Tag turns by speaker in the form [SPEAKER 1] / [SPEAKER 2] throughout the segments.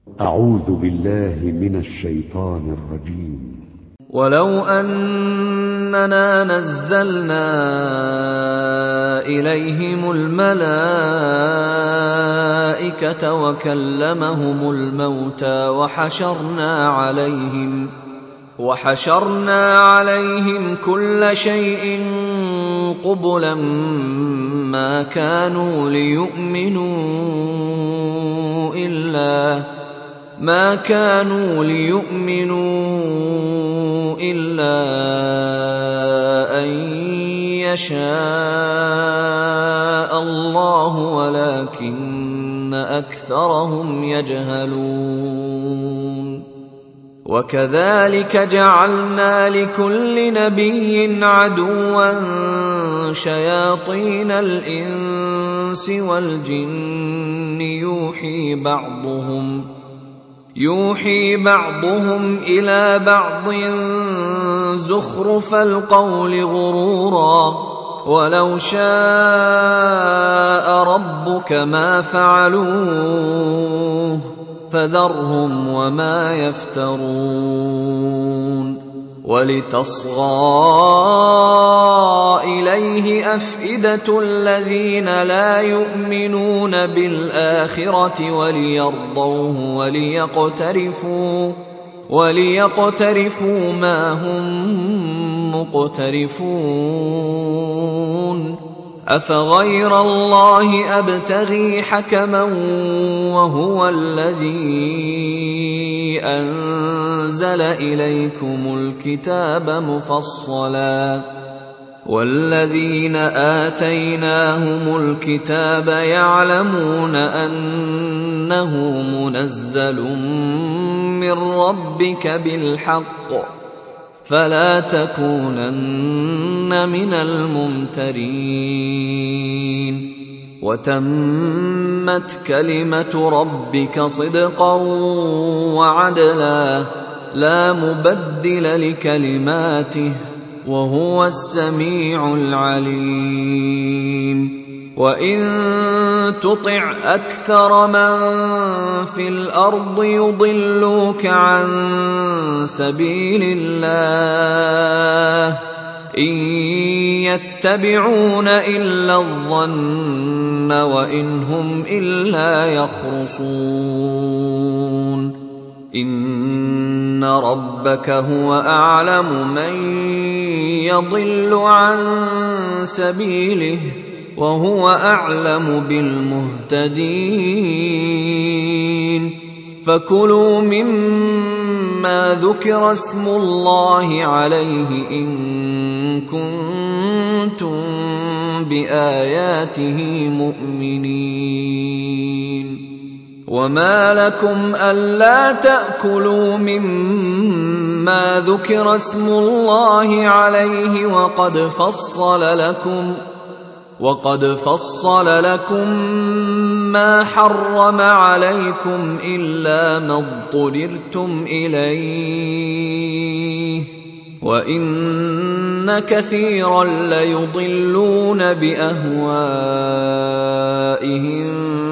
[SPEAKER 1] أعوذ بالله من الشيطان الرجيم.
[SPEAKER 2] ولو أننا نزلنا إليهم الملائكة وكلمهم الموتى وحشرنا عليهم كل شيء قبلا ما كانوا ليؤمنوا إلا أن يشاء الله ولكن أكثرهم يجهلون. وكذلك جعلنا لكل نبي عدوا شياطين الإنس والجن يوحي بعضهم إلى بعض زخرف القول غرورا ولو شاء ربك ما فعلوه فذرهم وما يفترون. ولتصغى إليه أفئدة الذين لا يؤمنون بالآخرة وليرضوه وليقترفوا ما هم مقترفون. أفغير الله أبتغي حكما وهو الذي أنزل إليكم الكتاب مفصلا والذين آتيناهم الكتاب يعلمون أنه منزل من ربك بالحق فلا تكونن من الممترين. وتمت كلمة ربك صدقا وعدلا لا مبدل لكلماته وهو السميع العليم. وإن تطع أكثر من في الأرض يضلوك عن سبيل الله إن يتبعون إلا الظن وإن هم إلا يخرصون. إن ربك هو أعلم من يضل عن سبيله وهو أعلم بالمهتدين. فكلوا مما ذكر اسم الله عليه إن كنتم بآياته مؤمنين. وما لكم ألا تأكلوا مما ذكر اسم الله عليه وقد فصل لكم ما حرم عليكم إلا ما اضطررتم إليه وإن كثيرا ليضلون بأهوائهم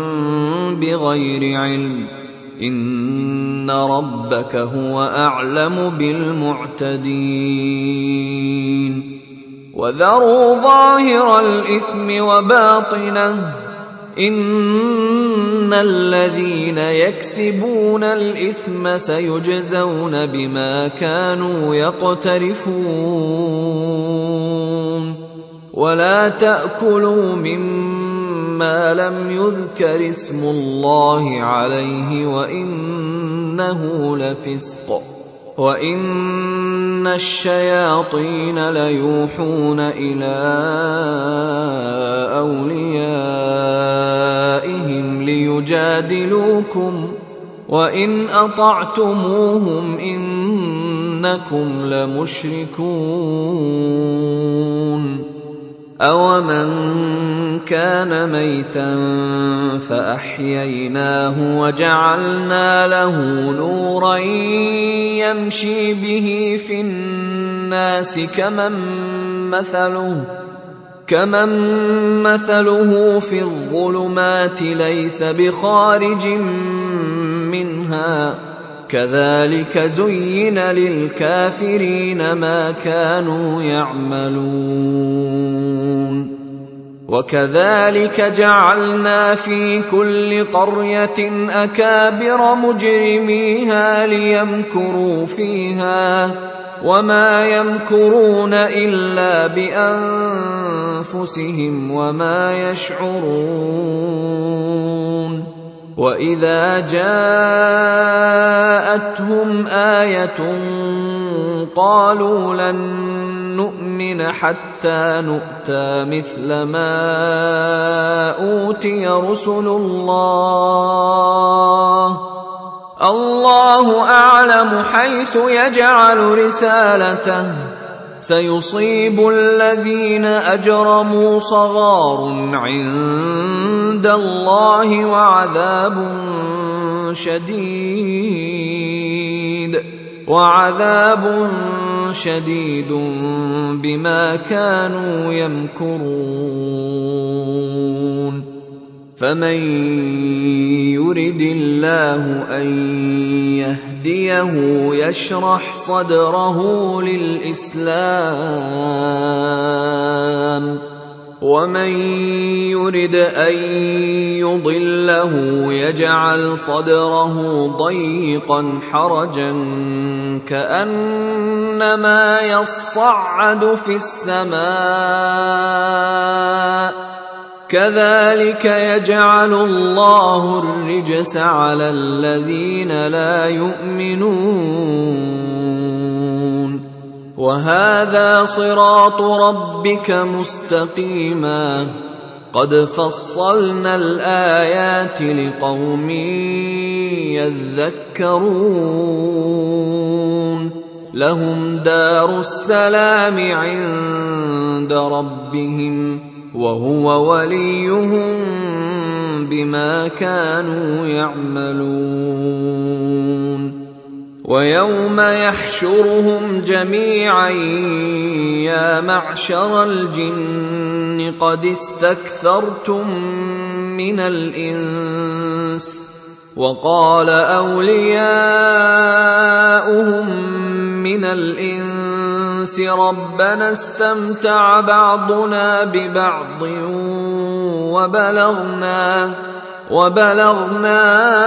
[SPEAKER 2] بغير علم إن ربك هو أعلم بالمعتدين. وذروا ظاهر الإثم وباطنه إن الذين يكسبون الإثم سيجزون بما كانوا يقترفون. ولا تأكلوا مما لم يذكر اسم الله عليه وإنه لفسق وإن الشياطين ليوحون إلى أوليائهم ليجادلوكم وإن أطعتموهم إنكم لمشركون. أومن كان ميتا فأحييناه وجعلنا له نورا يمشي به في الناس كمن مثله في الظلمات ليس بخارج منها منها كذلك زين للكافرين ما كانوا يعملون وكذلك جعلنا في كل قرية أكابر مجرميها ليمكروا فيها وما يمكرون إلا بأنفسهم وما يشعرون وإذا جاءتهم آية قالوا لن نؤمن حتى نؤتى مثل ما أوتي رسل الله أعلم حيث يجعل رسالته سيصيب الذين أجرموا صغار عند الله وعذاب شديد بما كانوا يمكرون فمن يرد الله أن يهديه يشرح صدره للإسلام ومن يرد أن يضله يجعل صدره ضيقا حرجا كأنما يصعد في السماء كذلك يجعل الله الرجس على الذين لا يؤمنون وهذا صراط ربك مستقيما قد فصلنا الآيات لقوم يذكرون لهم دار السلام عند ربهم وهو وليهم بما كانوا يعملون ويوم يحشرهم جميعا يا معشر الجن قد استكثرتم من الإنس وقال أولياؤهم من الإنس ربنا استمتع بعضنا ببعض وبلغنا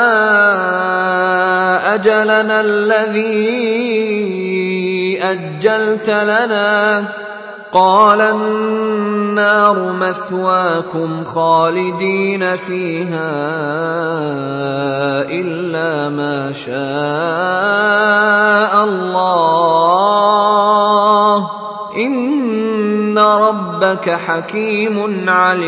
[SPEAKER 2] أجلنا الذي أجلت لنا قال النار مثواكم خالدين فيها إلا ما شاء الله إن ربك حكيم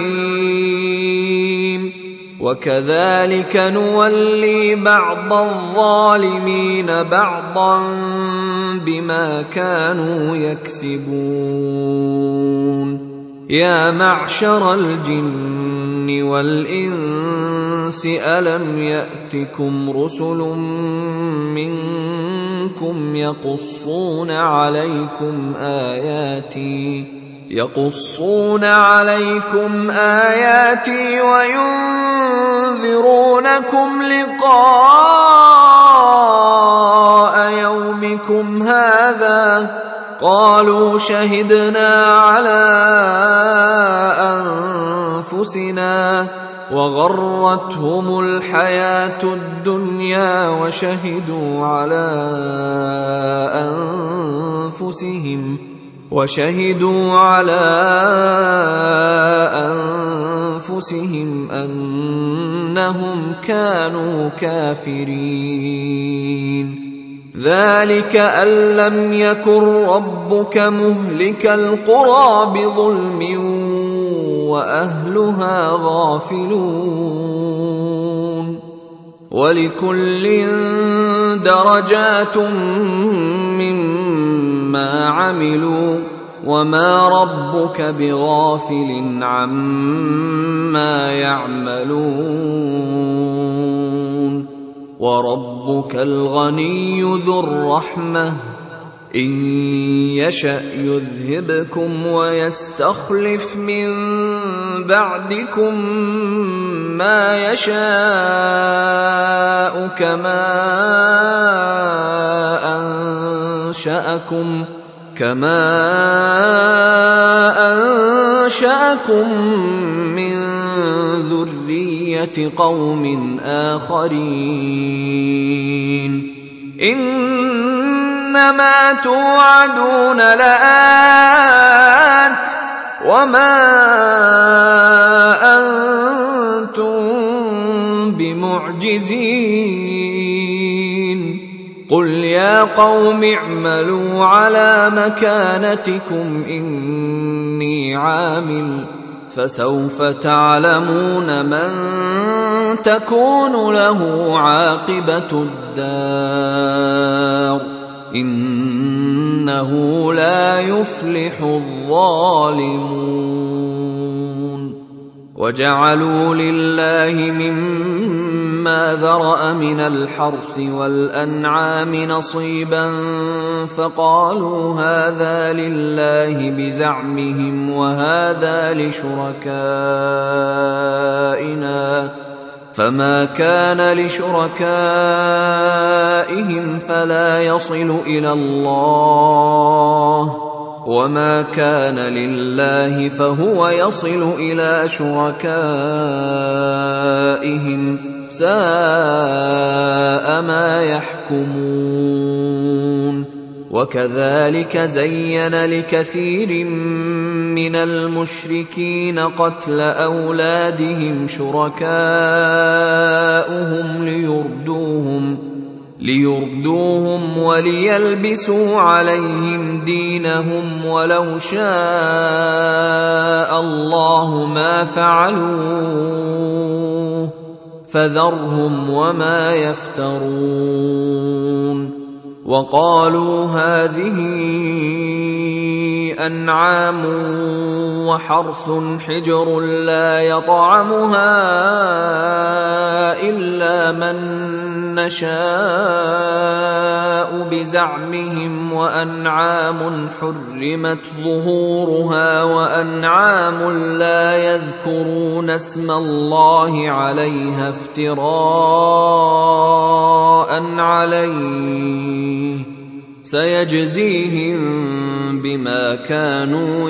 [SPEAKER 2] عليم وكذلك نولي بعض الظالمين بعضا بما كانوا يكسبون يا معشر الجن والإنس ألم يأتكم رسل منكم يقصون عليكم آياتي وينذرونكم لقاء يومكم هذا قالوا شهدنا على أنفسنا وغرتهم الحياة الدنيا وشهدوا على أنفسهم أنهم كانوا كافرين ذلك أن لم يكن ربك مهلك القرى بظلم وأهلها غافلون ولكل درجات مما عملوا وما ربك بغافل عما يعملون وربك الغني ذو الرحمة إن يشأ يذهبكم ويستخلف من بعدكم ما يشاء كما أنشأكم من ذرية قوم آخرين إنما توعدون لآت وما أنتم بمعجزين قل يا قوم اعملوا على مكانتكم إني عامل فسوف تعلمون من تكون له عاقبة الدار إنه لا يفلح الظالمون وجعلوا لله مما ذرأ من الحرث والأنعام نصيبا فقالوا هذا لله بزعمهم وهذا لشركائنا فما كان لشركائهم فلا يصل إلى الله وما كان لله فهو يصل إلى شركائهم ساء ما يحكمون وكذلك زين لكثير من المشركين قتل أولادهم شركاؤهم ليردوهم وليلبسوا عليهم دينهم ولو شاء الله ما فعلوه فذرهم وما يفترون وقالوا هذه أنعام وحرث حجر لا يطعمها إلا من نشاء بزعمهم وأنعام حرمت ظهورها وأنعام لا يذكرون اسم الله عليها افتراء عليه سيجزيهم بما كانوا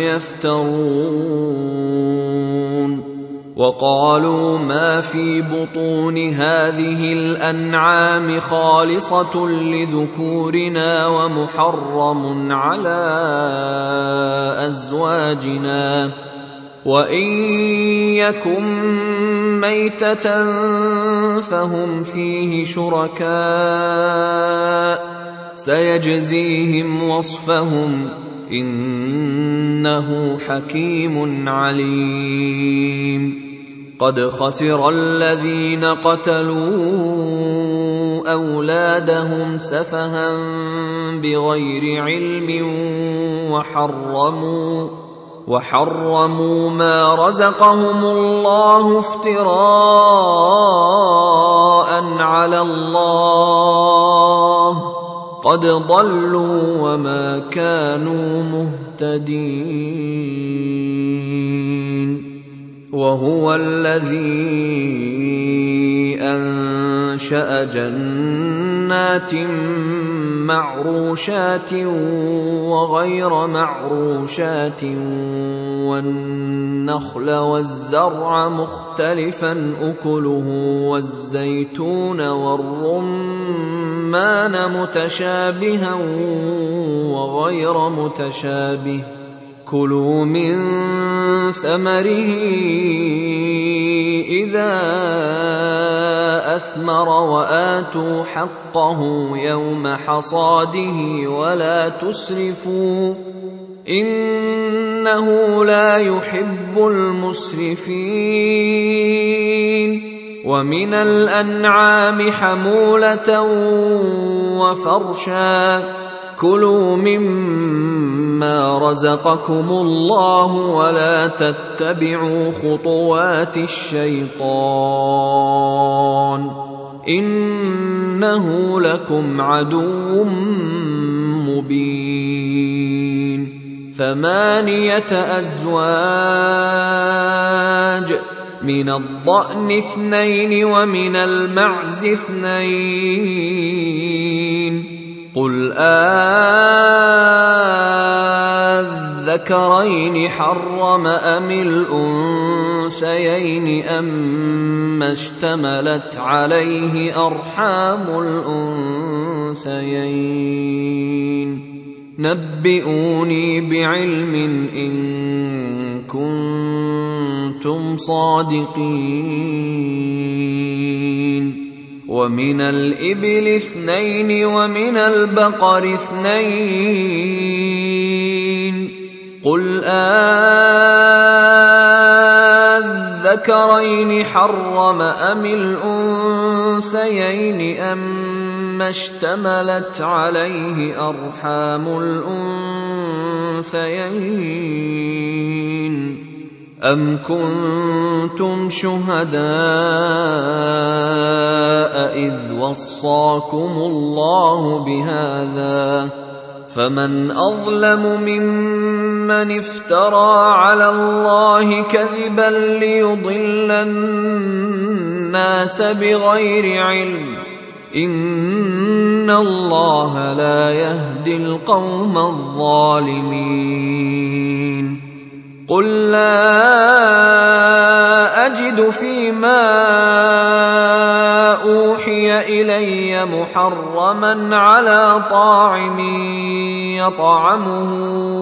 [SPEAKER 2] يفترون وقالوا ما في بطون هذه الأنعام خالصة لذكورنا ومحرم على أزواجنا وإن يكن ميتة فهم فيه شركاء سيجزيهم وصفهم إنه حكيم عليم قد خسر الذين قتلوا أولادهم سفها بغير علم وحرموا ما رزقهم الله افتراء على الله قد ضلوا وما كانوا مهتدين وهو الذي أنشأ جنات معروشات وغير معروشات والنخل والزرع مختلفا أكله والزيتون والرمان متشابها وغير متشابه كلوا من ثمره إذا أثمر وآتوا حقه يوم حصاده ولا تسرفوا إنه لا يحب المسرفين ومن الأنعام حمولة وفرشا كلوا مما رزقكم الله ولا تتبعوا خطوات الشيطان إنه لكم عدو مبين 8 أزواج من الضأن 2 ومن المعز 2 قل الذكرين حرم أم الأنثيين أما اشتملت عليه أرحام الأنثيين نبئوني بعلم إن كنتم صادقين ومن الإبل 2 ومن البقر 2 قل الذكرين حرم أم الأنثيين أما اشتملت عليه أرحام الأنثيين أم كنتم شهداء إذ وصاكم الله بهذا فمن أظلم ممن افترى على الله كذبا ليضل الناس بغير علم إن الله لا يهدي القوم الظالمين قل لا أجد فيما أوحي إلي محرما على طاعم يطعمه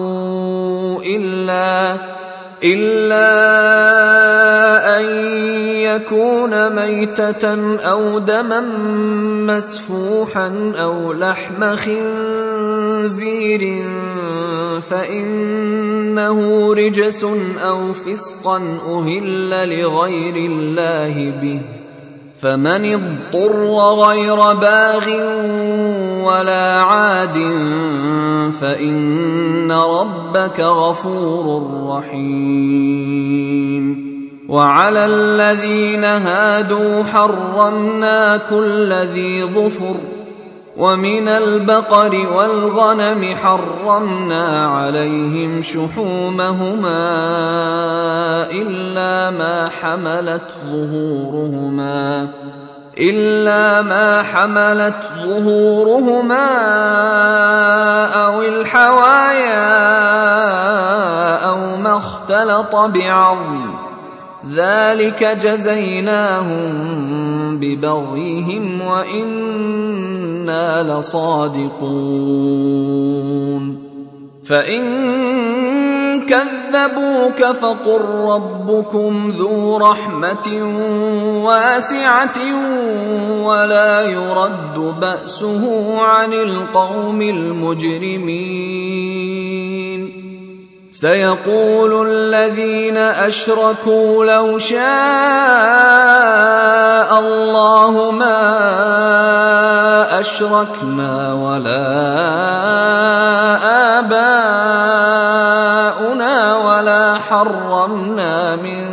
[SPEAKER 2] إلا أن يكون ميتة أو دما مسفوحا أو لحم خنزير فإنه رجس أو فسقا أهل لغير الله به فمن اضطر غير باغ ولا عاد فإن ربك غفور رحيم وعلى الذين هادوا حرمنا كل ذي ظفر ومن البقر والغنم حرمنا عليهم شحومهما إلا ما حملت ظهورهما أو الحوايا أو ما اختلط بعظم ذلك جزيناهم ببغيهم وإنا لصادقون فإن كذبوك فقل ربكم ذو رحمة واسعة ولا يرد بأسه عن القوم المجرمين سيقول الذين أشركوا لو شاء الله ما أشركنا ولا آباؤنا ولا حرمنا من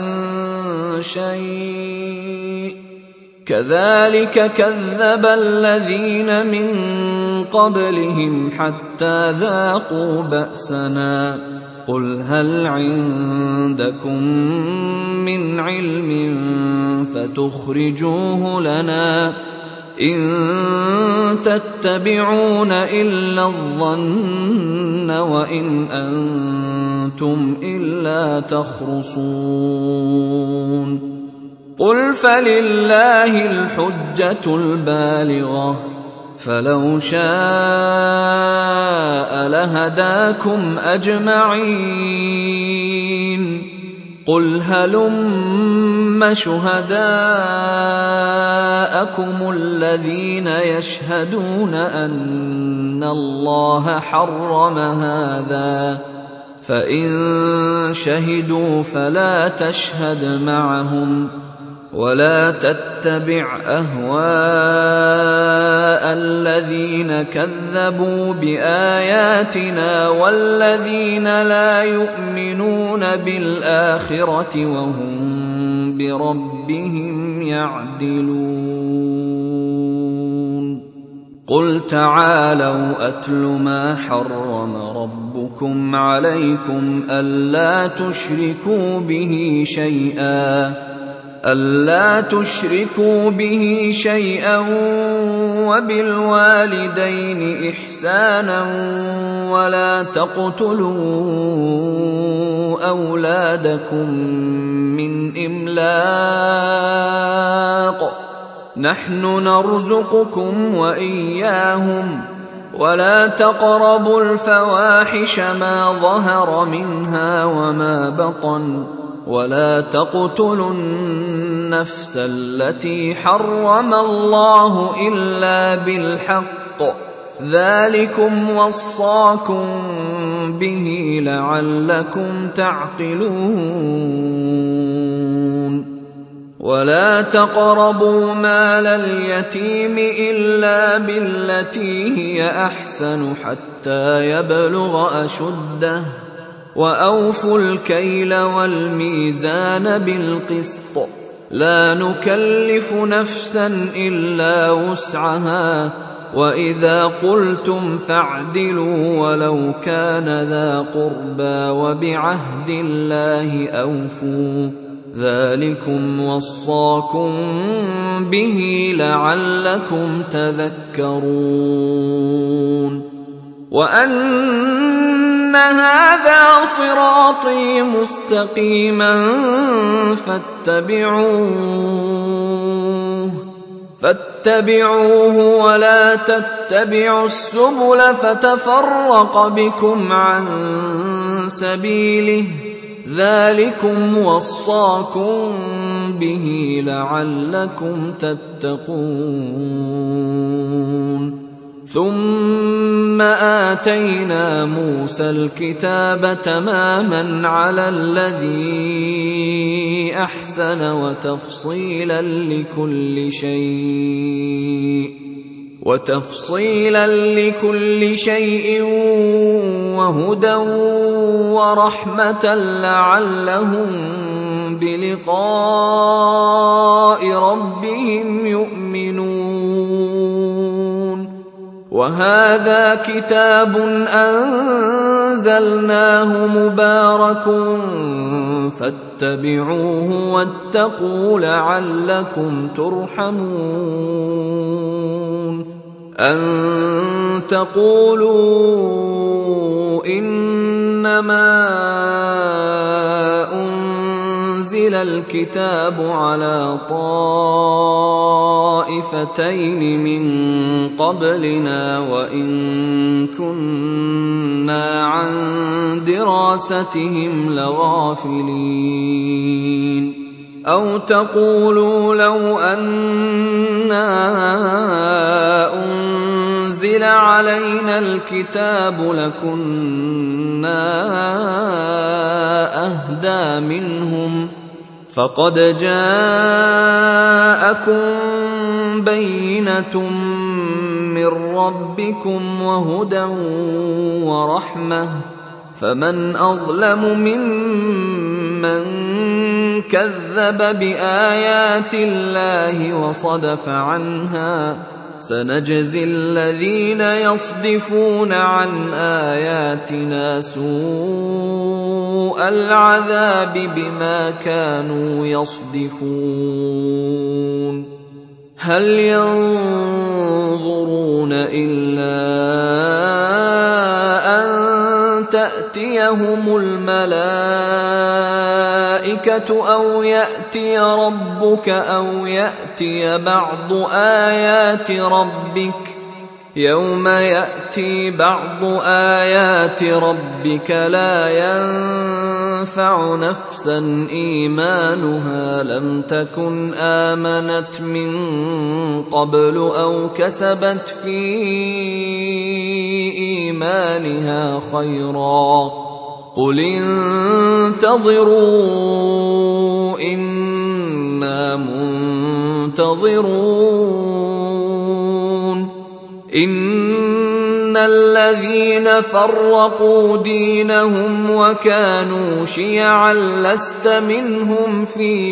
[SPEAKER 2] شيء كذلك كذب الذين من قبلهم حتى ذاقوا بأسنا قل هل عندكم من علم فتخرجوه لنا إن تتبعون إلا الظن وإن أنتم إلا تخرصون قل فلله الحجة البالغة فلو شاء لهداكم أجمعين قل هلم شهداءكم الذين يشهدون أن الله حرم هذا فإن شهدوا فلا تشهد معهم ولا تتبع أهواء الذين كذبوا بآياتنا والذين لا يؤمنون بالآخرة وهم بربهم يعدلون قل تعالوا أتل ما حرم ربكم عليكم ألا تشركوا به شيئا ألا تشركوا به شيئا وبالوالدين إحسانا ولا تقتلوا أولادكم من إملاق نحن نرزقكم وإياهم ولا تقربوا الفواحش ما ظهر منها وما بطن ولا تقتلوا النفس التي حرم الله إلا بالحق ذلكم وصاكم به لعلكم تعقلون ولا تقربوا مال اليتيم إلا بالتي هي أحسن حتى يبلغ أشده وأوفوا الكيل والميزان بالقسط لا نكلف نفسا إلا وسعها وإذا قلتم فاعدلوا ولو كان ذا قربى وبعهد الله أوفوا ذلكم وصاكم به لعلكم تذكرون وأن هذا صراطي مستقيما فاتبعوه ولا تتبعوا السبل فتفرق بكم عن سبيله ذلكم وصاكم به لعلكم تتقون ثم آتينا موسى الكتاب تماما على الذي أحسن وتفصيلا لكل شيء وهدى ورحمة لعلهم بلقاء ربهم يؤمنون وهذا كتاب أنزلناه مبارك فاتبعوه واتقوا لعلكم ترحمون أن تقولوا إنما أنزل الكتاب على طائفتين من قبلنا وإن كنا عن دراستهم لغافلين أو تقولوا لو أنا أنزل علينا الكتاب لكنا أهدى منهم فقد جاءكم بينة من ربكم وهدى ورحمة فمن أظلم ممن كذب بآيات الله وصدف عنها سنجزي الذين يصدفون عن آياتنا سوء العذاب بما كانوا يصدفون هل ينظرون إلا أن تأتيهم الملائكة أو يأتي ربك أو يأتي بعض آيات ربك يوم يأتي بعض آيات ربك لا ينفع نفسا إيمانها لم تكن آمنت من قبل أو كسبت في إيمانها خيرا قل انتظروا إنا منتظرون إن الذين فرقوا دينهم وكانوا شيعا لست منهم في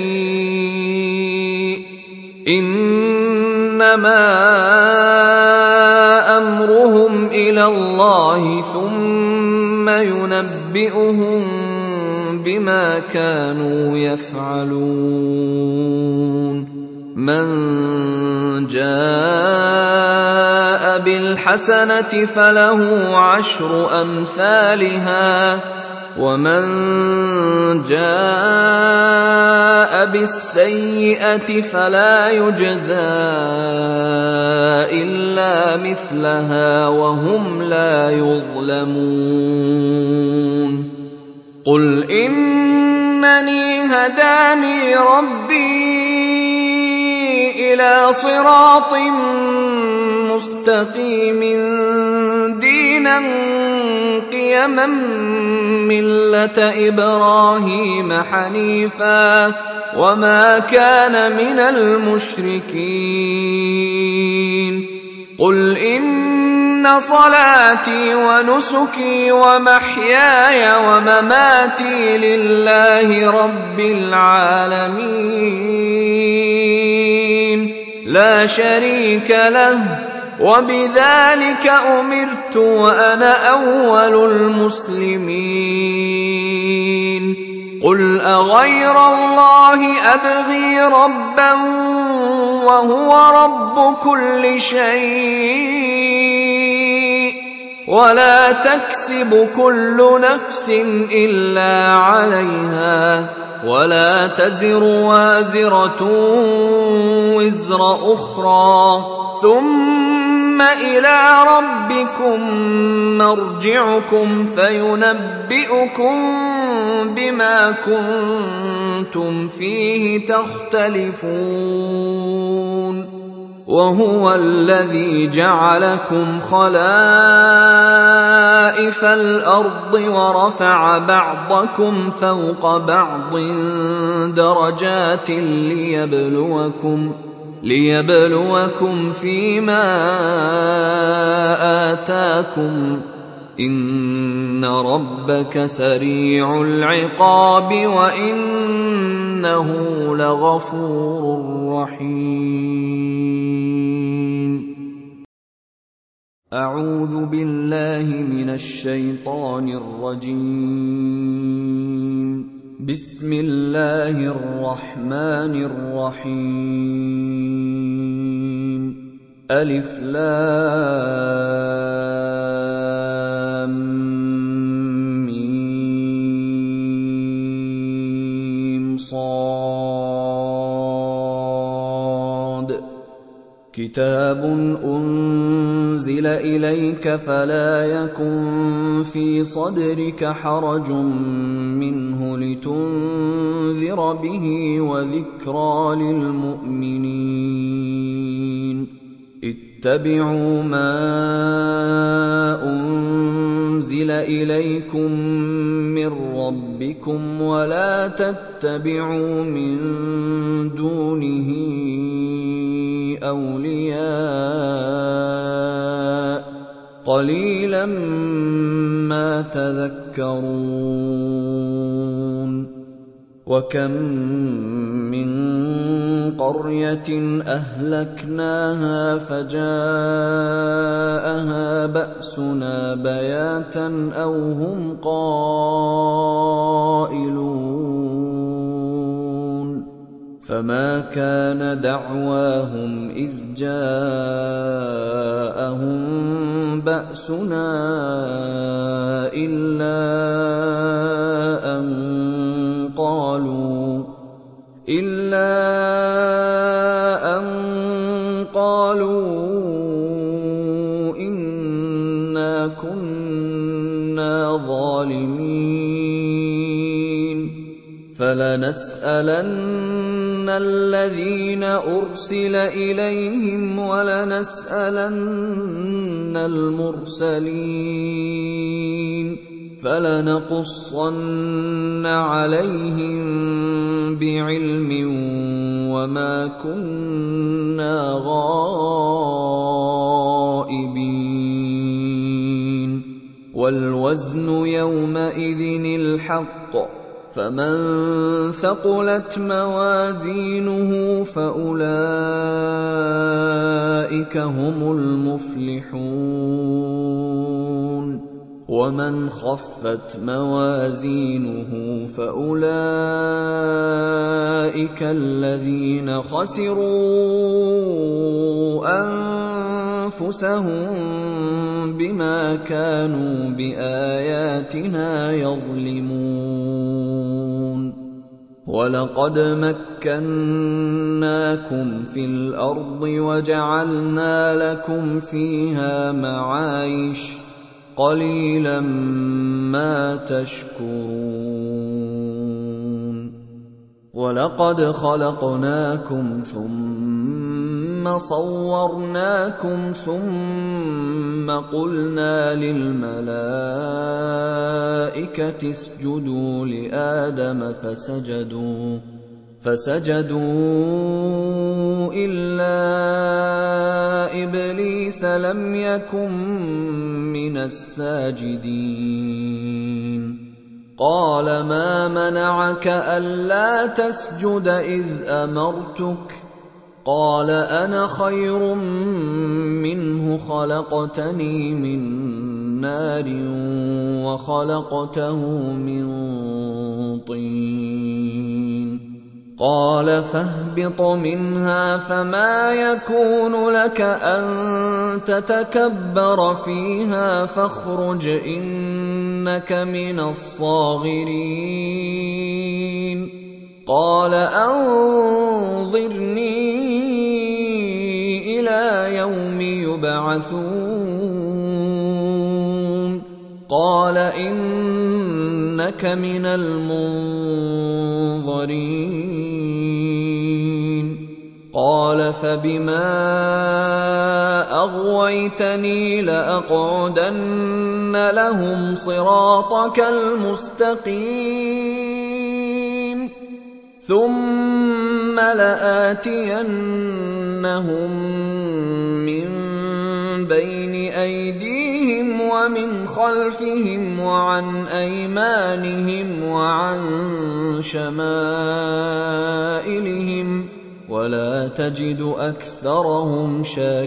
[SPEAKER 2] شيء إنما أمرهم إلى الله ثم ينبئهم بما كانوا يفعلون من جاء بالحسنة فله 10 أمثالها ومن جاء بالسيئة فلا يجزى إلا مثلها وهم لا يظلمون قل إنني هداني ربي إلى صراط مستقيم دينا قيما ملة إبراهيم حنيفا وما كان من المشركين قل إن صلاتي ونسكي ومحياي ومماتي لله رب العالمين لا شريك له وبذلك أمرت وأنا أول المسلمين قل أغير الله أبغي ربا وهو رب كل شيء ولا تكسب كل نفس إلا عليها ولا تزر وازرة وزر أخرى ثم إلى ربكم مرجعكم فينبئكم بما كنتم فيه تختلفون وهو الذي جعلكم خلائف الأرض ورفع بعضكم فوق بعض درجات ليبلوكم فيما آتاكم إن ربك سريع العقاب وإنه لغفور رحيم أعوذ بالله من الشيطان الرجيم بسم الله الرحمن الرحيم ألف لام ميم صاد كتاب أنزل إليك فلا يكن في صدرك حرج منه لتنذر به وذكرى للمؤمنين اتبعوا ما أنزل إليكم من ربكم ولا تتبعوا من دونه أولياء قليلا ما تذكرون وكم من قرية أهلكناها فجاءها بأسنا بياتا أو هم قائلون فما كان دعواهم إذ جاءهم بأسنا إلا أن قالوا إنا كنا ظالمين فلنسألن الذين أرسل إليهم ولنسألن المرسلين فلنقصن عليهم بعلم وما كنا غائبين والوزن يومئذ الحق فمن ثقلت موازينه فأولئك هم المفلحون ومن خفت موازينه فأولئك الذين خسروا أنفسهم بما كانوا بآياتنا يظلمون. ولقد مكناكم في الأرض وجعلنا لكم فيها معايش قليلا ما تشكرون. ولقد خلقناكم ثم صورناكم ثم قلنا للملائكة اسجدوا لآدم فسجدوا إلا إبليس لم يكن من الساجدين. قال ما منعك ألا تسجد إذ أمرتك؟ قال أنا خير منه خلقتني من نار وخلقته من طين. قال فاهبط منها فما يكون لك أن تتكبر فيها فاخرج إنك من الصاغرين. قال أنظرني إلى يوم يبعثون. قال إنك من المنظرين. قال فبما أغويتني لأقعدن لهم صراطك المستقيم ثم لآتينهم من بين أيديهم ومن خلفهم وعن أيمانهم وعن شمائلهم ولا تجد أكثرهم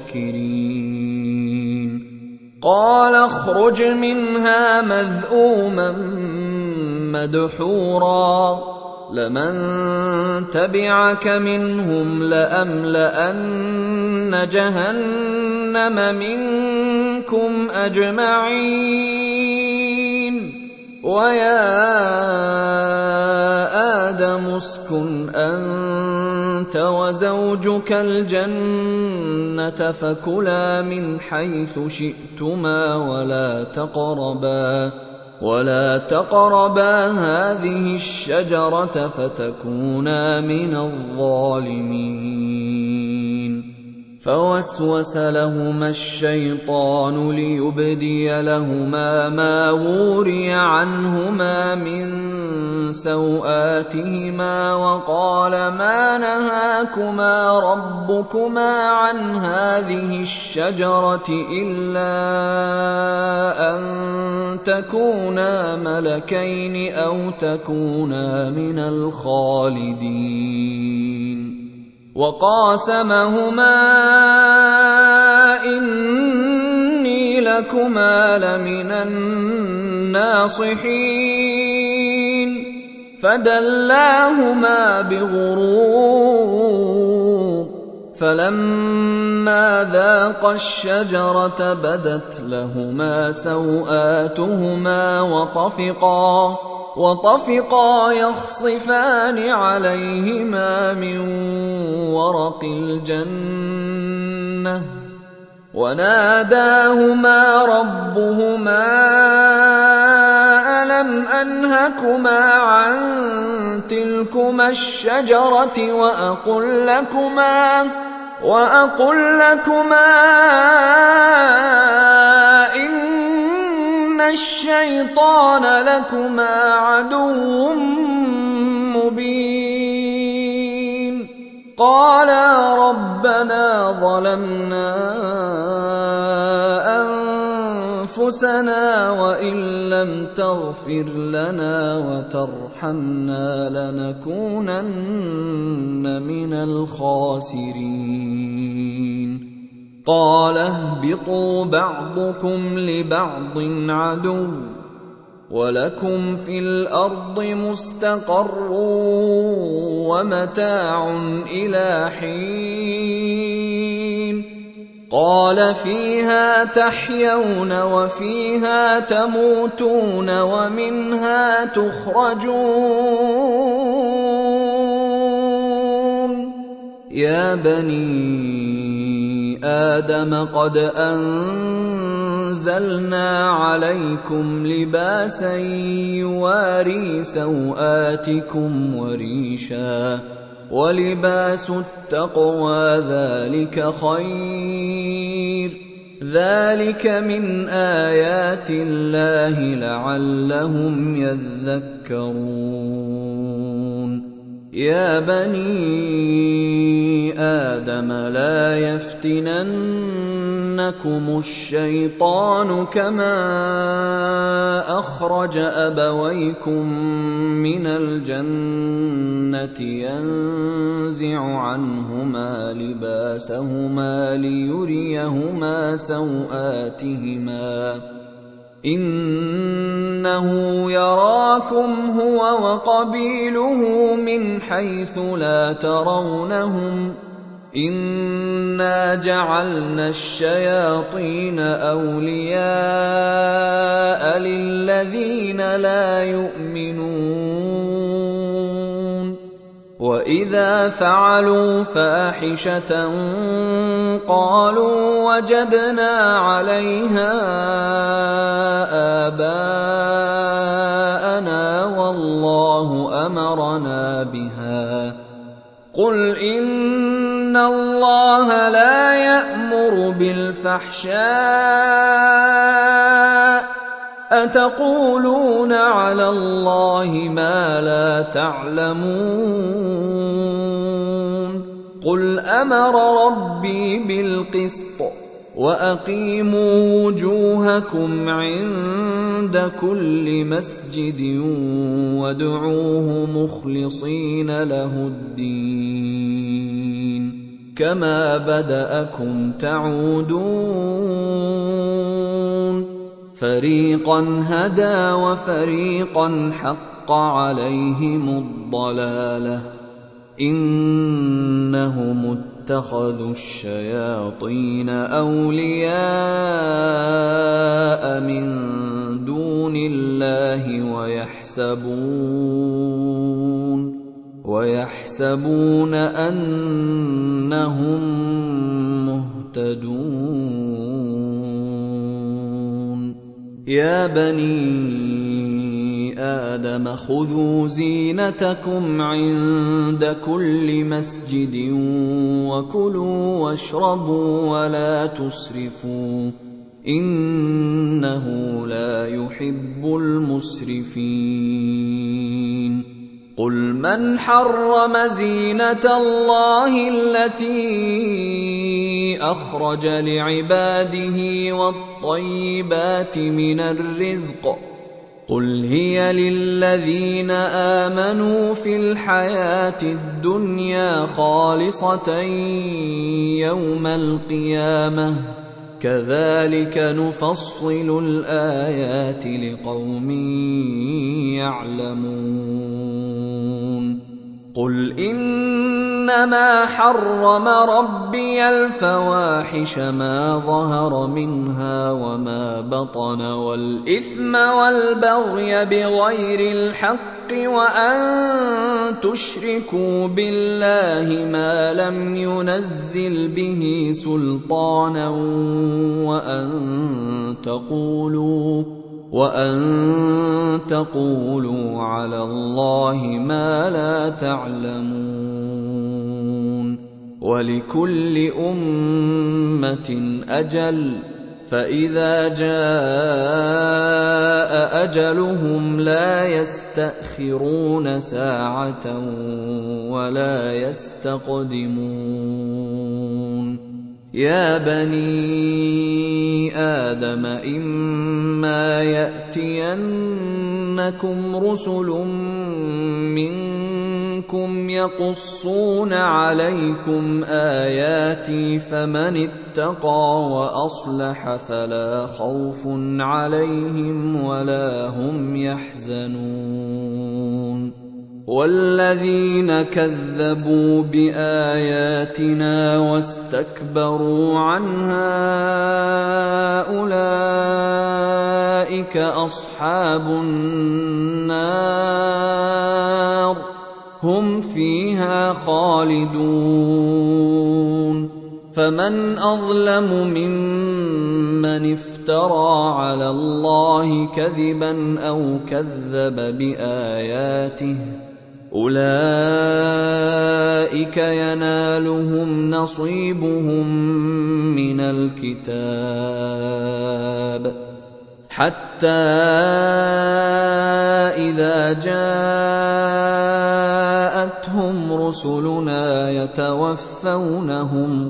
[SPEAKER 2] شاكرين. قال اخرج منها مذءوما مدحورا لمن تبعك منهم لأملأن جهنم منكم أجمعين. ويا آدم اسكن أنت وزوجك الجنة فكلا من حيث شئتما ولا تقربا هذه الشجرة فتكونا من الظالمين. فوسوس لهما الشيطان ليبدي لهما ما وري عنهما من سوآتهما وقال ما نهاكما ربكما عن هذه الشجرة إلا أن تكونا ملكين أو تكونا من الخالدين. وقاسمهما إني لكما لمن الناصحين فدلاهما بغرور فلما ذاقا الشجرة بدت لهما سوآتهما وطفقا يخصفان عليهما من ورق الجنة وناداهما ربهما ألم أنهكما عن تلكما الشجرة وأقل لكما إن الشيطان لكما عدو مبين. قالا ربنا ظلمنا أنفسنا وإن لم تغفر لنا وترحمنا لنكونن من الخاسرين. قال اهبطوا بعضكم لبعض عدو ولكم في الأرض مستقر ومتاع إلى حين قال فيها تحيون وفيها تموتون ومنها تخرجون يا بني آدم قد أنزلنا عليكم لباسا يواري سوآتكم وريشا ولباس التقوى ذلك خير ذلك من آيات الله لعلهم يذكرون يا بني آدم لا يفتننكم الشيطان كما أخرج أبويكم من الجنة ينزع عنهما لباسهما ليريهما سوآتهما إنه يراكم هو وقبيله من حيث لا ترونهم إنا جعلنا الشياطين أولياء للذين لا يؤمنون وإذا فعلوا فاحشة قالوا وجدنا عليها آباءنا والله أمرنا بها قل إن الله لا يأمر بالفحشاء أتقولون على الله ما لا تعلمون قل أمر ربي بالقسط وأقيموا وجوهكم عند كل مسجد وادعوه مخلصين له الدين كما بدأكم تعودون فريقا هدى وفريقا حق عليهم الضلالة إنهم اتخذوا الشياطين أولياء من دون الله ويحسبون أنهم مهتدون يا بني آدم خذوا زينتكم عند كل مسجد وكلوا واشربوا ولا تسرفوا إنه لا يحب المسرفين قل من حرم زينة الله التي أخرج لعباده والطيبات من الرزق قل هي للذين آمنوا في الحياة الدنيا خالصة يوم القيامة كذلك نفصل الآيات لقوم يعلمون قل إنما حرم ربي الفواحش ما ظهر منها وما بطن والإثم والبغي بغير الحق وأن تشركوا بالله ما لم ينزل به سلطانا وأن تقولوا على الله ما لا تعلمون ولكل أمة أجل فإذا جاء أجلهم لا يستأخرون ساعة ولا يستقدمون يا بني آدم إما يأتينكم رسل منكم منكم يقصون عليكم آياتي فمن اتقى وأصلح فلا خوف عليهم ولا هم يحزنون والذين كذبوا بآياتنا واستكبروا عنها أولئك أصحاب النار هم فيها خالدون فمن أظلم ممن افترى على الله كذبا أو كذب بآياته أولئك ينالهم نصيبهم من الكتاب حتى إذا جاءتهم رسلنا يتوفونهم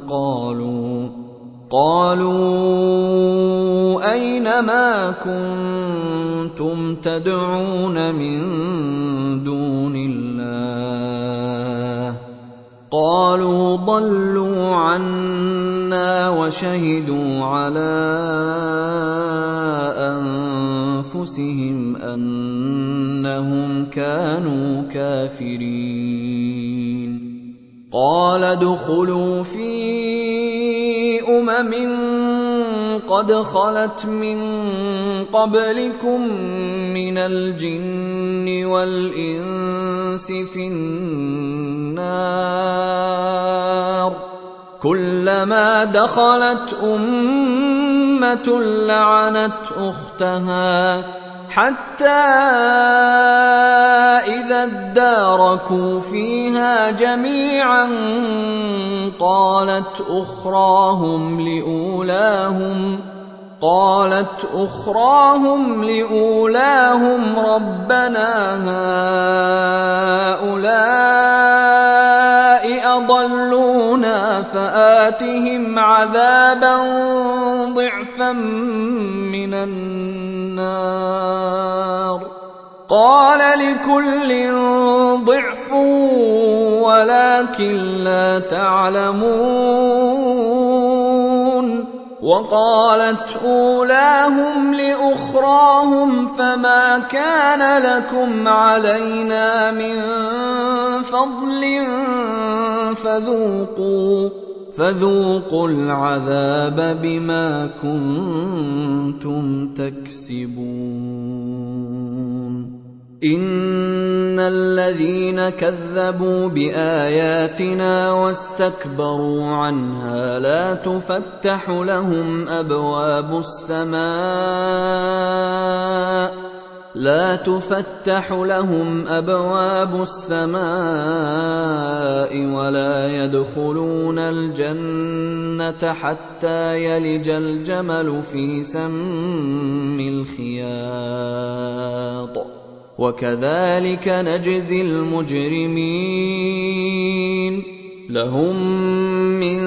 [SPEAKER 2] قالوا أين ما كنتم تدعون من دون الله قالوا ضلوا عنا وشهدوا على أنفسهم أنهم كانوا كافرين قال ادخلوا في قد خلت من قبلكم من الجن والإنس في النار كلما دخلت أمة لعنت أختها حتى إذا اداركوا فيها جميعا قالت أخراهم لأولاهم ربنا هؤلاء أضلونا فآتهم عذابا ضعفا من النار قال لكل ضعف ولكن لا تعلمون وقالت أولاهم لأخراهم فما كان لكم علينا من فضل فذوقوا العذاب بما كنتم تكسبون إن الذين كذبوا بآياتنا واستكبروا عنها لا تفتح لهم أبواب السماء ولا يدخلون الجنة حتى يلج الجمل في سم الخياط وكذلك نجزي المجرمين لهم من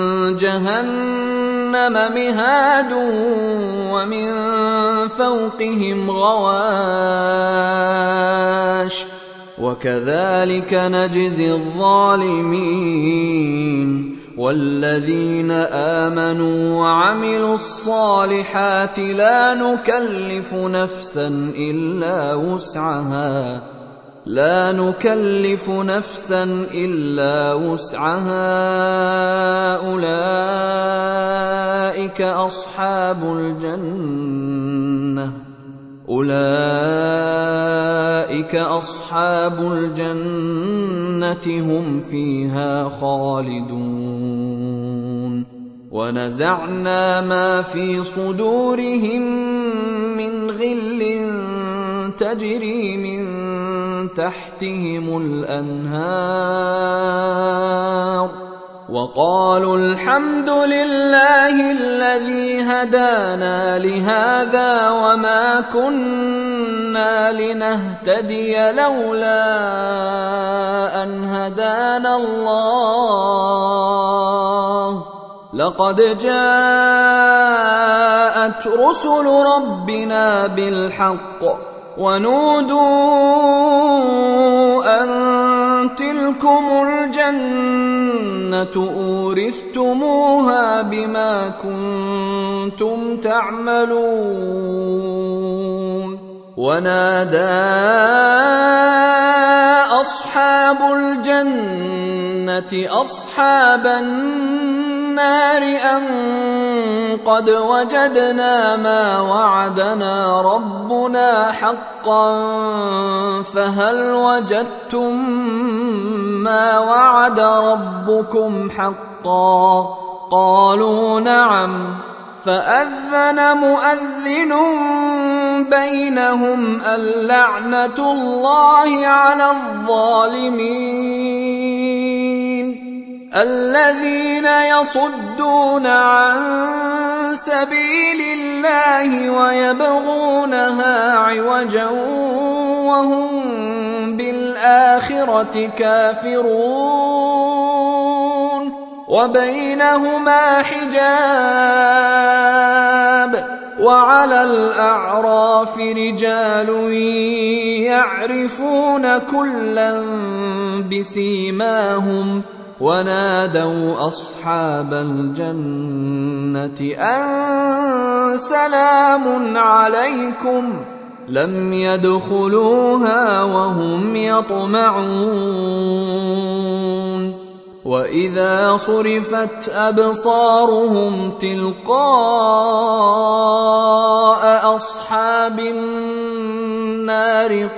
[SPEAKER 2] جهنم مهاد ومن فوقهم غواش وكذلك نجزي الظالمين والذين آمنوا وعملوا الصالحات لا نكلف نفسا إلا وسعها أولئك أصحاب الجنة هم فيها خالدون ونزعنا ما في صدورهم من غل تجري من تحتهم الأنهار وقالوا الحمد لله الذي هدانا لهذا وما كنا لنهتدي لولا أن هدانا الله لقد جاءت رسل ربنا بالحق ونودوا أن تلكم الجنة أورثتموها بما كنتم تعملون ونادى أصحاب الجنة أصحاب النار أن قد وجدنا ما وعدنا ربنا حقا فهل وجدتم ما وعد ربكم حقا قالوا نعم فأذن مؤذن بينهم اللعنة الله على الظالمين الذين يصدون عن سبيل الله ويبغونها عوجا وهم بالآخرة كافرون وبينهما حجاب وعلى الأعراف رجال يعرفون كلا بسيماهم ونادوا أصحاب الجنة أن سلام عليكم لم يدخلوها وهم يطمعون وإذا صرفت أبصارهم تلقاء أصحاب النار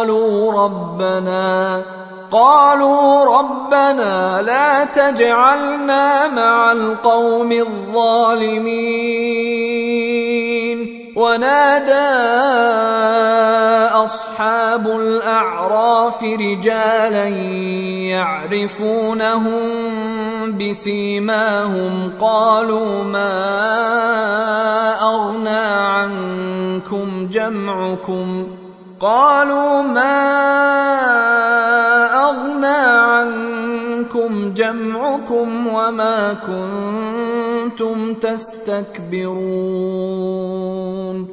[SPEAKER 2] قالوا ربنا لا تجعلنا مع القوم الظالمين ونادى أصحاب الأعراف رجالا يعرفونهم بسيماهم قالوا ما أغنى عنكم جمعكم وما كنتم تستكبرون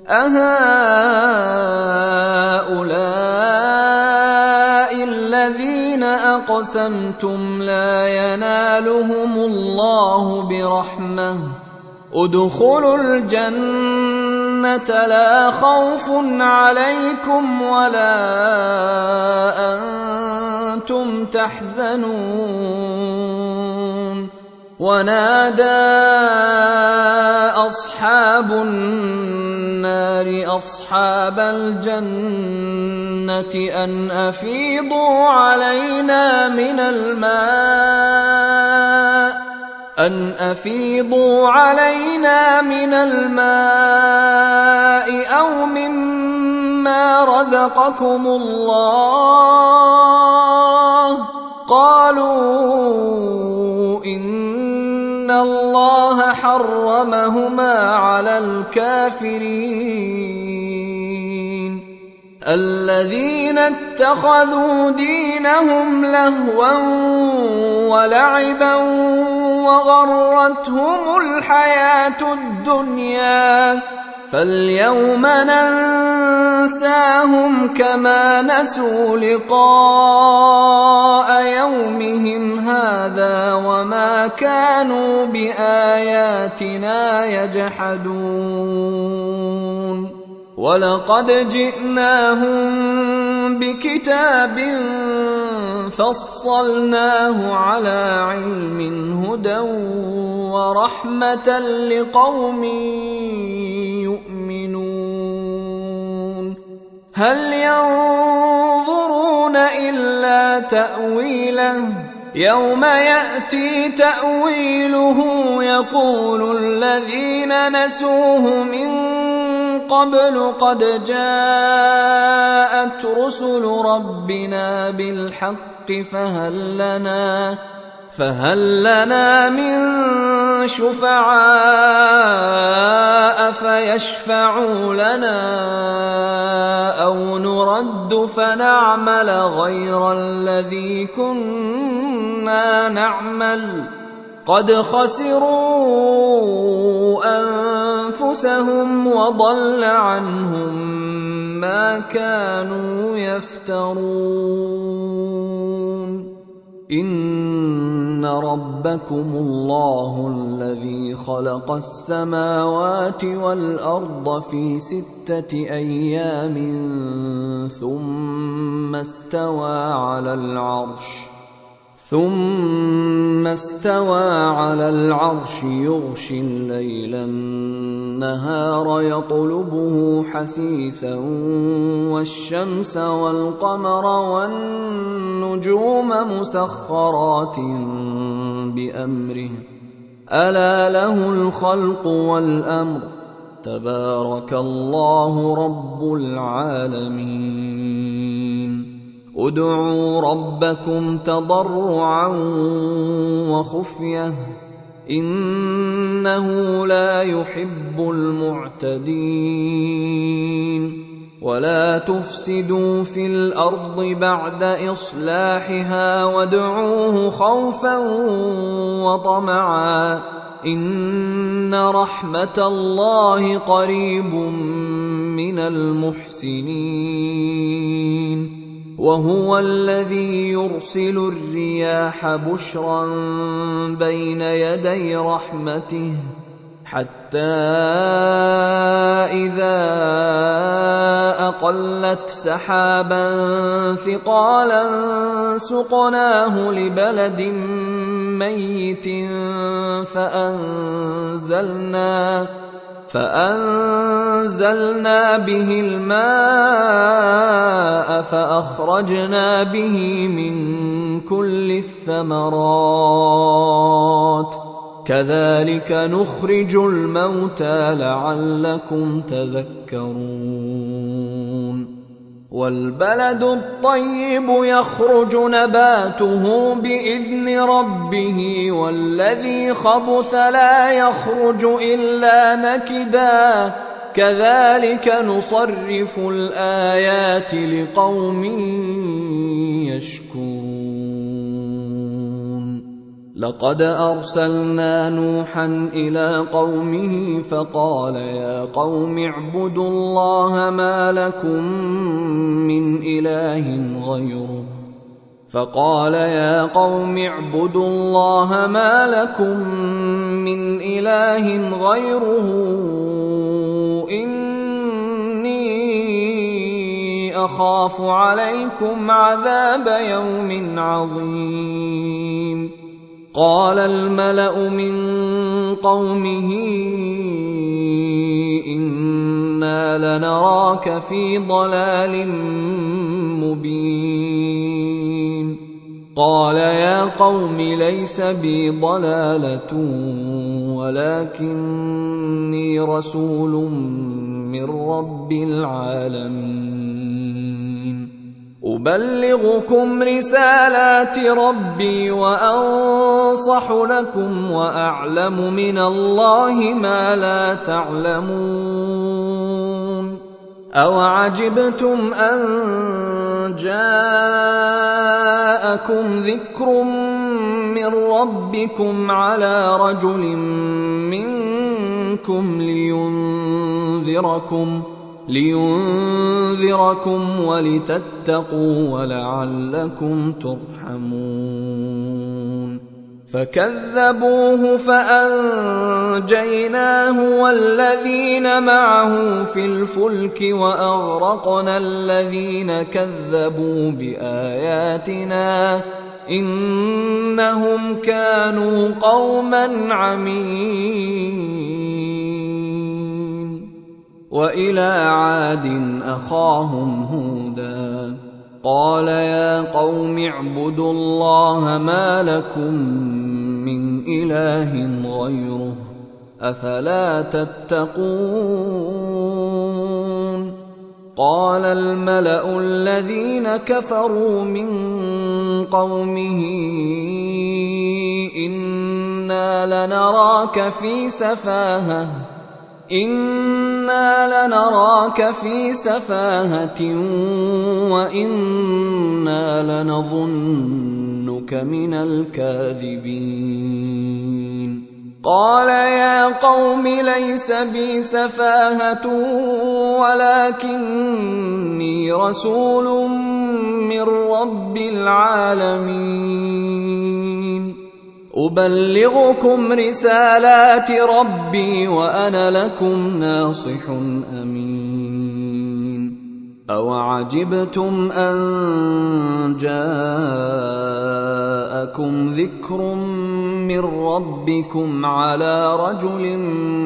[SPEAKER 2] أهؤلاء الذين أقسمتم لا ينالهم الله برحمة ادخلوا الجنة لا خوف عليكم ولا أنتم تحزنون ونادى أصحاب النار أصحاب الجنة أن أفيضوا علينا من الماء أو مما رزقكم الله قالوا إن الله حرمهما على الكافرين الذين اتخذوا دينهم لهوا ولعبا وغرتهم الحياة الدنيا فاليوم ننساهم كما نسوا لقاء يومهم هذا وما كانوا بآياتنا يجحدون ولقد جئناهم بكتاب فصلناه على علم هدى ورحمة لقوم يؤمنون هل ينظرون إلا تأويله يوم يأتي تأويله يقول الذين نسوه من قبل قد جاءت رسل ربنا بالحق فهل لنا من شفعاء فيشفعوا لنا أو نرد فنعمل غير الذي كنا نعمل قد خسروا أنفسهم وضل عنهم ما كانوا يفترون ربكم الله الذي خلق السماوات والأرض في 6 أيام ثم استوى على العرش يغشي الليل النهار يطلبه حثيثا والشمس والقمر والنجوم مسخرات بأمره ألا له الخلق والأمر تبارك الله رب العالمين ادعوا ربكم تضرعا وخفية إنه لا يحب المعتدين ولا تفسدوا في الأرض بعد إصلاحها وادعوه خوفا وطمعا إن رحمة الله قريب من المحسنين وهو الذي يرسل الرياح بشرا بين يدي رحمته حتى إذا أقلت سحابا ثقالا سقناه لبلد ميت فأنزلنا به الماء فأخرجنا به من كل الثمرات كذلك نخرج الموتى لعلكم تذكرون والبلد الطيب يخرج نباته بإذن ربه والذي خبث لا يخرج إلا نكدا كذلك نصرف الآيات لقوم يشكرون لقد أرسلنا نوحا إلى قومه فقال يا قوم اعبدوا الله ما لكم من إله غيره إني أخاف عليكم عذاب يوم عظيم قال الملأ من قومه إنا لنراك في ضلال مبين قال يا قوم ليس بي ضلالة ولكني رسول من رب العالمين أبلغكم رسالات ربي وأنصح لكم وأعلم من الله ما لا تعلمون أوعجبتم أن جاءكم ذكر من ربكم على رجل منكم لينذركم ولتتقوا ولعلكم ترحمون فكذبوه فأنجيناه والذين معه في الفلك وأغرقنا الذين كذبوا بآياتنا إنهم كانوا قوما عمين وإلى عاد أخاهم هودا قال يا قوم اعبدوا الله ما لكم من إله غيره أفلا تتقون قال الملأ الذين كفروا من قومه إنا لنراك في سفاهة وإنا لنظنك من الكاذبين قال يا قوم ليس بي سفاهة ولكني رسول من رب العالمين أبلغكم رسالات ربي وأنا لكم ناصح أمين. أوعجبتم أن جاءكم ذكر من ربكم على رجل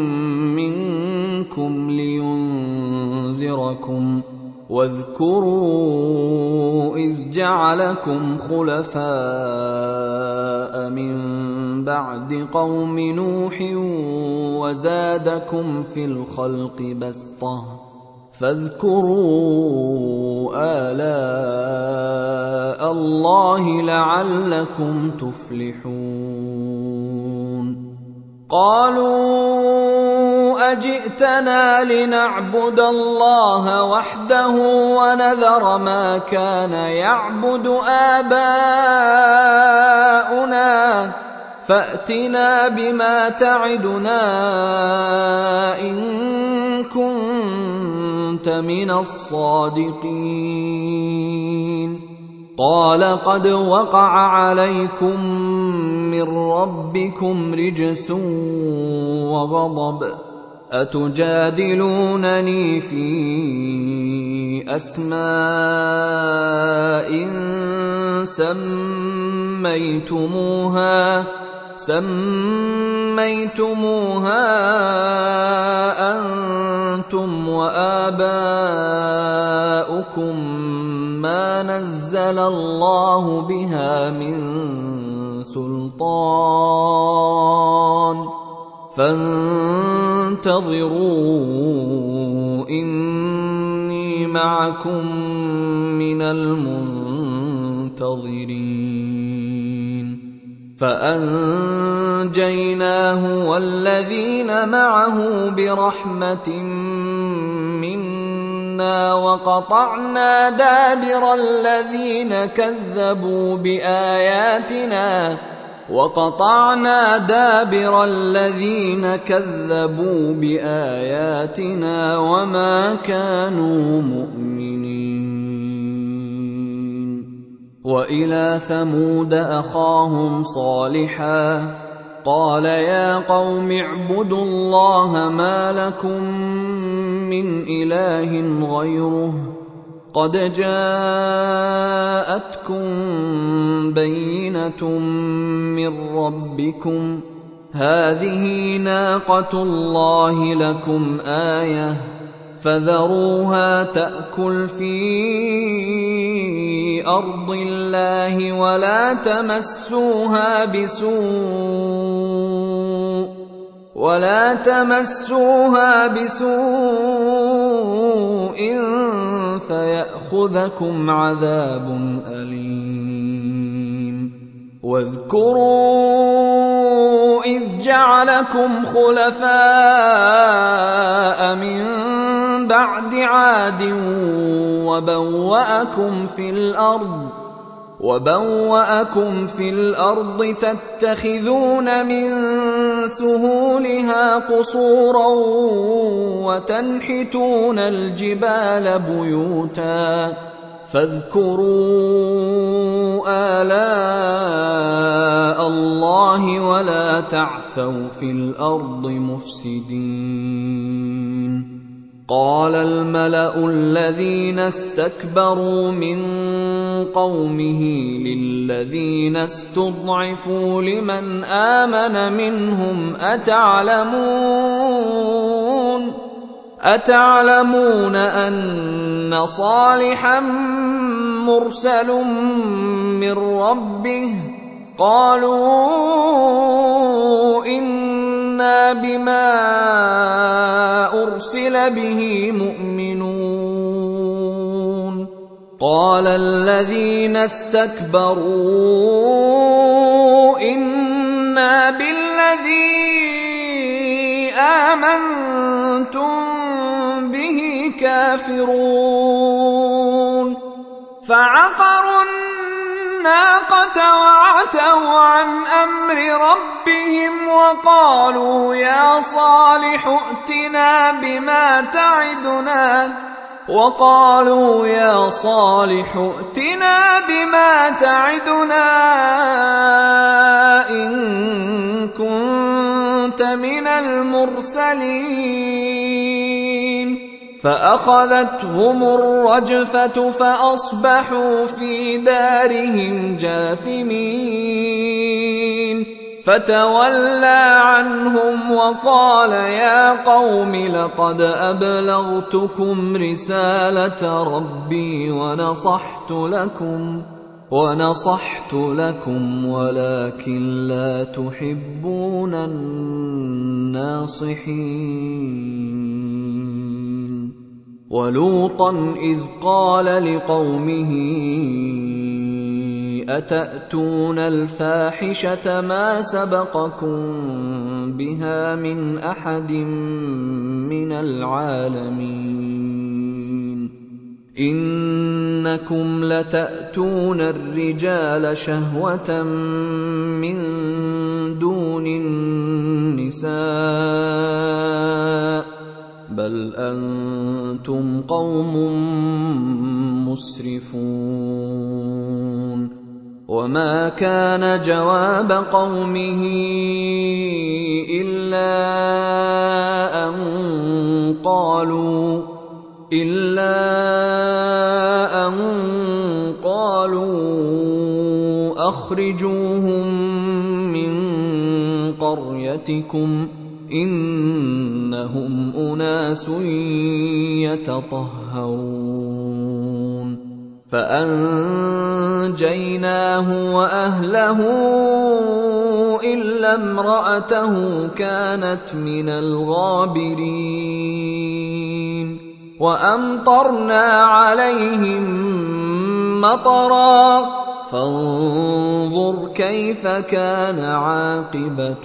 [SPEAKER 2] منكم لينذركم واذكروا إذ جعلكم خلفاء من بعد قوم نوح وزادكم في الخلق بسطة فاذكروا آلاء الله لعلكم تفلحون. قالوا أجئتنا لنعبد الله وحده ونذر ما كان يعبد آباؤنا فأتنا بما تعدنا إن كنت من الصادقين. قال قد وقع عليكم من ربكم رجس وغضب أتجادلونني في أسماء سميتموها أنتم وآباؤكم ما نزل الله بها من سلطان فانتظروا إني معكم من المنتظرين. فأنجيناه والذين معه برحمة منا وقطعنا دابر الذين كذبوا بآياتنا وما كانوا مؤمنين. وإلى ثمود أخاهم صالحا قال يا قوم اعبدوا الله ما لكم من إله غيره قد جاءتكم بينة من ربكم هذه ناقة الله لكم آية فذروها تأكل في أرض الله ولا تمسوها بسوء فيأخذكم عذاب أليم. واذكروا إذ جعلكم خلفاء من بعد عاد وبوأكم في الأرض تتخذون من سهولها قصورا وتنحتون الجبال بيوتا فاذكروا آلاء الله ولا تعثوا في الأرض مفسدين. قال الملأ الذين استكبروا من قومه للذين استضعفوا لمن آمن منهم أتعلمون أن صالحا مرسل من ربه قالوا إنا بما أرسل به مؤمنون. قال الذين استكبروا إنا بالذي آمنتم به كافرون. فعقروا الناقة وعتوا عن أمر ربهم وقالوا يا صالح ائتنا وقالوا يا صالح ائتنا بما تعدنا إن كنت من المرسلين فأخذتهم الرجفة فأصبحوا في دارهم جاثمين فتولى عنهم وقال يا قوم لقد أبلغتكم رسالة ربي ونصحت لكم ولكن لا تحبون الناصحين. ولوطا إذ قال لقومه أتأتون الفاحشة ما سبقكم بها من أحد من العالمين إنكم لتأتون الرجال شهوة من دون النساء بل أنتم قوم مسرفون. وما كان جواب قومه إلا أن قالوا أخرجوهم من قريتكم إنهم أناس يتطهرون. فأنجيناه وأهله إلا امرأته كانت من الغابرين. وأمطرنا عليهم مطرا فانظر كيف كان عاقبة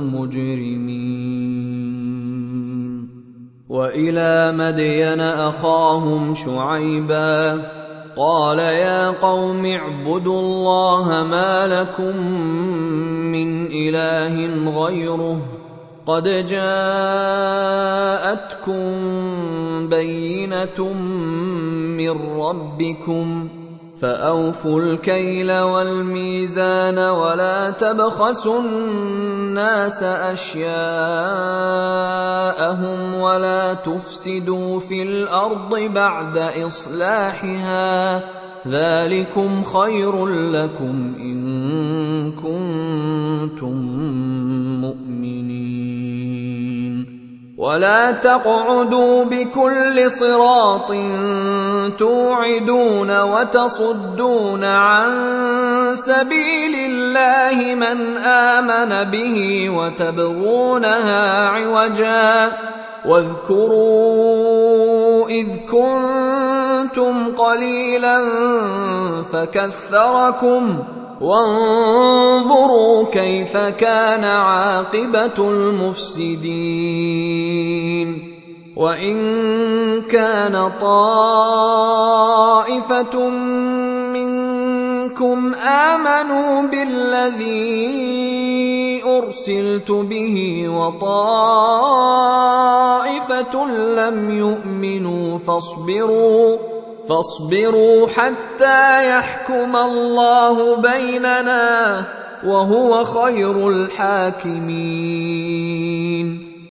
[SPEAKER 2] المجرمين. وإلى مدين أخاهم شعيبا قال يا قوم اعبدوا الله ما لكم من إله غيره قد جاءتكم بينة من ربكم فأوفوا الكيل والميزان ولا تبخسوا الناس أشياءهم ولا تفسدوا في الأرض بعد إصلاحها ذلكم خير لكم إن كنتم مؤمنين. ولا تقعدوا بكل صراط توعدون وتصدون عن سبيل الله من آمن به وتبغونها عوجا واذكروا إذ كنتم قليلا فكثركم وانظروا كيف كان عاقبة المفسدين. وإن كان طائفة منكم آمنوا بالذي أرسلت به وطائفة لم يؤمنوا فاصبروا حتى يحكم الله بيننا وهو خير الحاكمين.